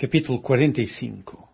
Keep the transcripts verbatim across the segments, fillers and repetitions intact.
Capítulo quarenta e cinco.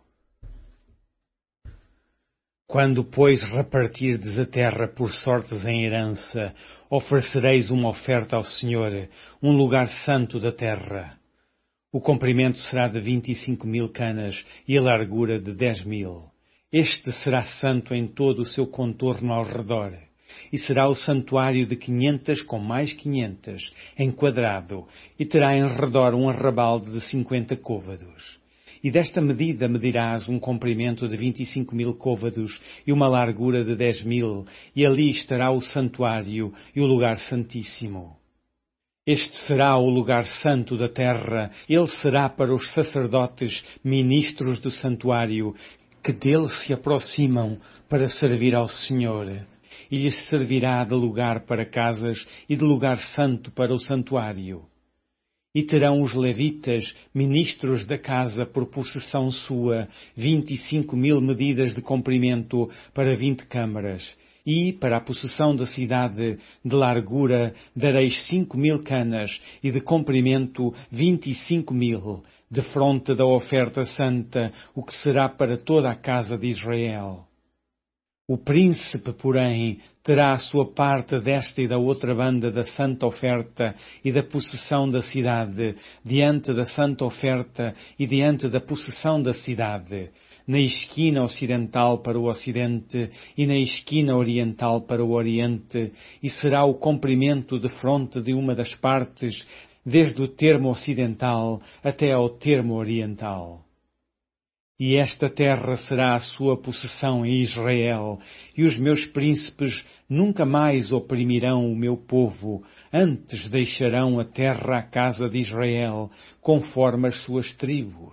Quando, pois, repartirdes a terra por sortes em herança, oferecereis uma oferta ao Senhor, um lugar santo da terra. O comprimento será de vinte e cinco mil canas e a largura de dez mil. Este será santo em todo o seu contorno ao redor, e será o santuário de quinhentas com mais quinhentas, em quadrado, e terá em redor um arrabalde de cinquenta côvados. E desta medida medirás um comprimento de vinte e cinco mil côvados e uma largura de dez mil, e ali estará o santuário e o lugar santíssimo. Este será o lugar santo da terra, ele será para os sacerdotes, ministros do santuário, que dele se aproximam para servir ao Senhor. E lhes servirá de lugar para casas e de lugar santo para o santuário. E terão os levitas, ministros da casa, por possessão sua, vinte e cinco mil medidas de comprimento para vinte câmaras. E, para a possessão da cidade, de largura, dareis cinco mil canas, e de comprimento, vinte e cinco mil, de fronte da oferta santa, o que será para toda a casa de Israel. O príncipe, porém, terá a sua parte desta e da outra banda da santa oferta e da possessão da cidade, diante da santa oferta e diante da possessão da cidade, na esquina ocidental para o ocidente e na esquina oriental para o oriente, e será o comprimento de fronte de uma das partes, desde o termo ocidental até ao termo oriental. E esta terra será a sua possessão em Israel, e os meus príncipes nunca mais oprimirão o meu povo, antes deixarão a terra à casa de Israel, conforme as suas tribos.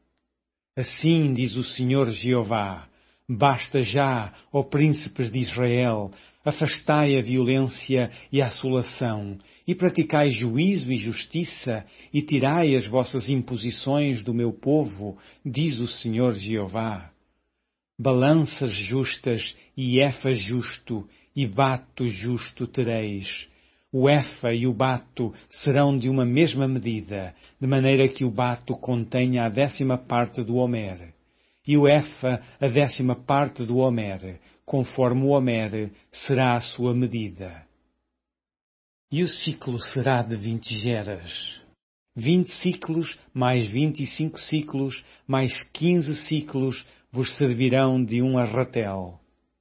Assim diz o Senhor Jeová: basta já, ó príncipes de Israel, afastai a violência e a assolação, e praticai juízo e justiça, e tirai as vossas imposições do meu povo, diz o Senhor Jeová. Balanças justas e efa justo, e bato justo tereis. O efa e o bato serão de uma mesma medida, de maneira que o bato contenha a décima parte do homer, e o efa a décima parte do homer, conforme o homer será a sua medida. E o ciclo será de vinte geras. Vinte ciclos, mais vinte e cinco ciclos, mais quinze ciclos, vos servirão de um arratel.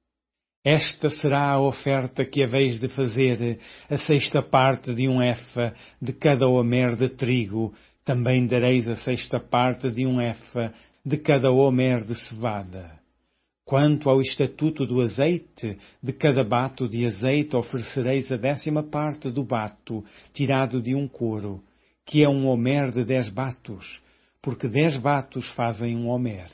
Esta será a oferta que haveis de fazer, a sexta parte de um efa de cada homer de trigo, também dareis a sexta parte de um efa de cada homer de cevada. Quanto ao estatuto do azeite, de cada bato de azeite oferecereis a décima parte do bato, tirado de um coro, que é um homer de dez batos, porque dez batos fazem um homer.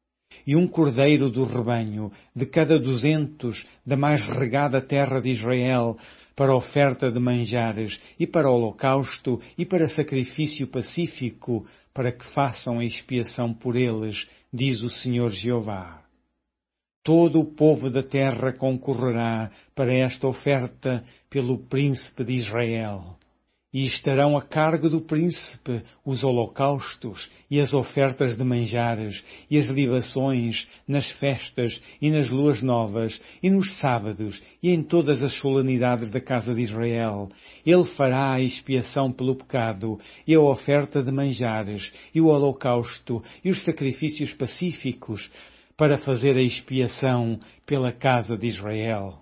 E um cordeiro do rebanho, de cada duzentos, da mais regada terra de Israel, para oferta de manjares, e para holocausto, e para sacrifício pacífico, para que façam a expiação por eles, diz o Senhor Jeová. Todo o povo da terra concorrerá para esta oferta pelo príncipe de Israel. E estarão a cargo do príncipe os holocaustos e as ofertas de manjares e as libações nas festas e nas luas novas e nos sábados e em todas as solenidades da casa de Israel. Ele fará a expiação pelo pecado e a oferta de manjares e o holocausto e os sacrifícios pacíficos, para fazer a expiação pela casa de Israel.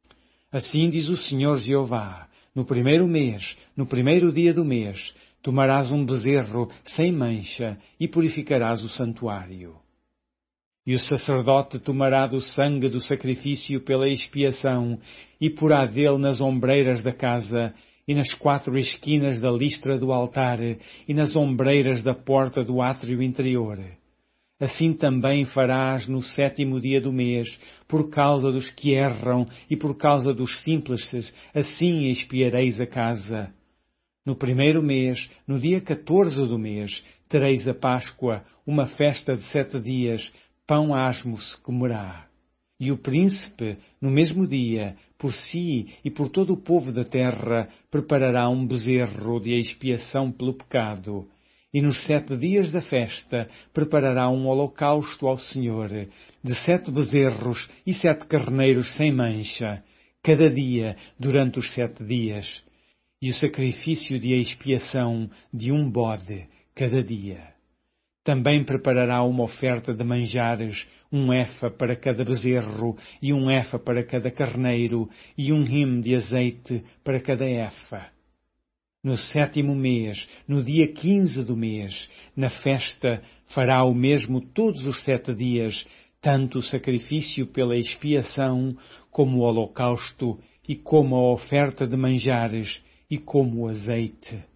Assim diz o Senhor Jeová: no primeiro mês, no primeiro dia do mês, tomarás um bezerro sem mancha e purificarás o santuário. E o sacerdote tomará do sangue do sacrifício pela expiação e porá dele nas ombreiras da casa e nas quatro esquinas da listra do altar e nas ombreiras da porta do átrio interior. Assim também farás no sétimo dia do mês, por causa dos que erram e por causa dos simples, assim expiareis a casa. No primeiro mês, no dia catorze do mês, tereis a Páscoa, uma festa de sete dias, pão asmo se comerá. E o príncipe, no mesmo dia, por si e por todo o povo da terra, preparará um bezerro de expiação pelo pecado. E nos sete dias da festa preparará um holocausto ao Senhor, de sete bezerros e sete carneiros sem mancha, cada dia durante os sete dias, e o sacrifício de expiação de um bode cada dia. Também preparará uma oferta de manjares, um efa para cada bezerro, e um efa para cada carneiro, e um him de azeite para cada efa. No sétimo mês, no dia quinze do mês, na festa, fará o mesmo todos os sete dias, tanto o sacrifício pela expiação, como o holocausto, e como a oferta de manjares, e como o azeite.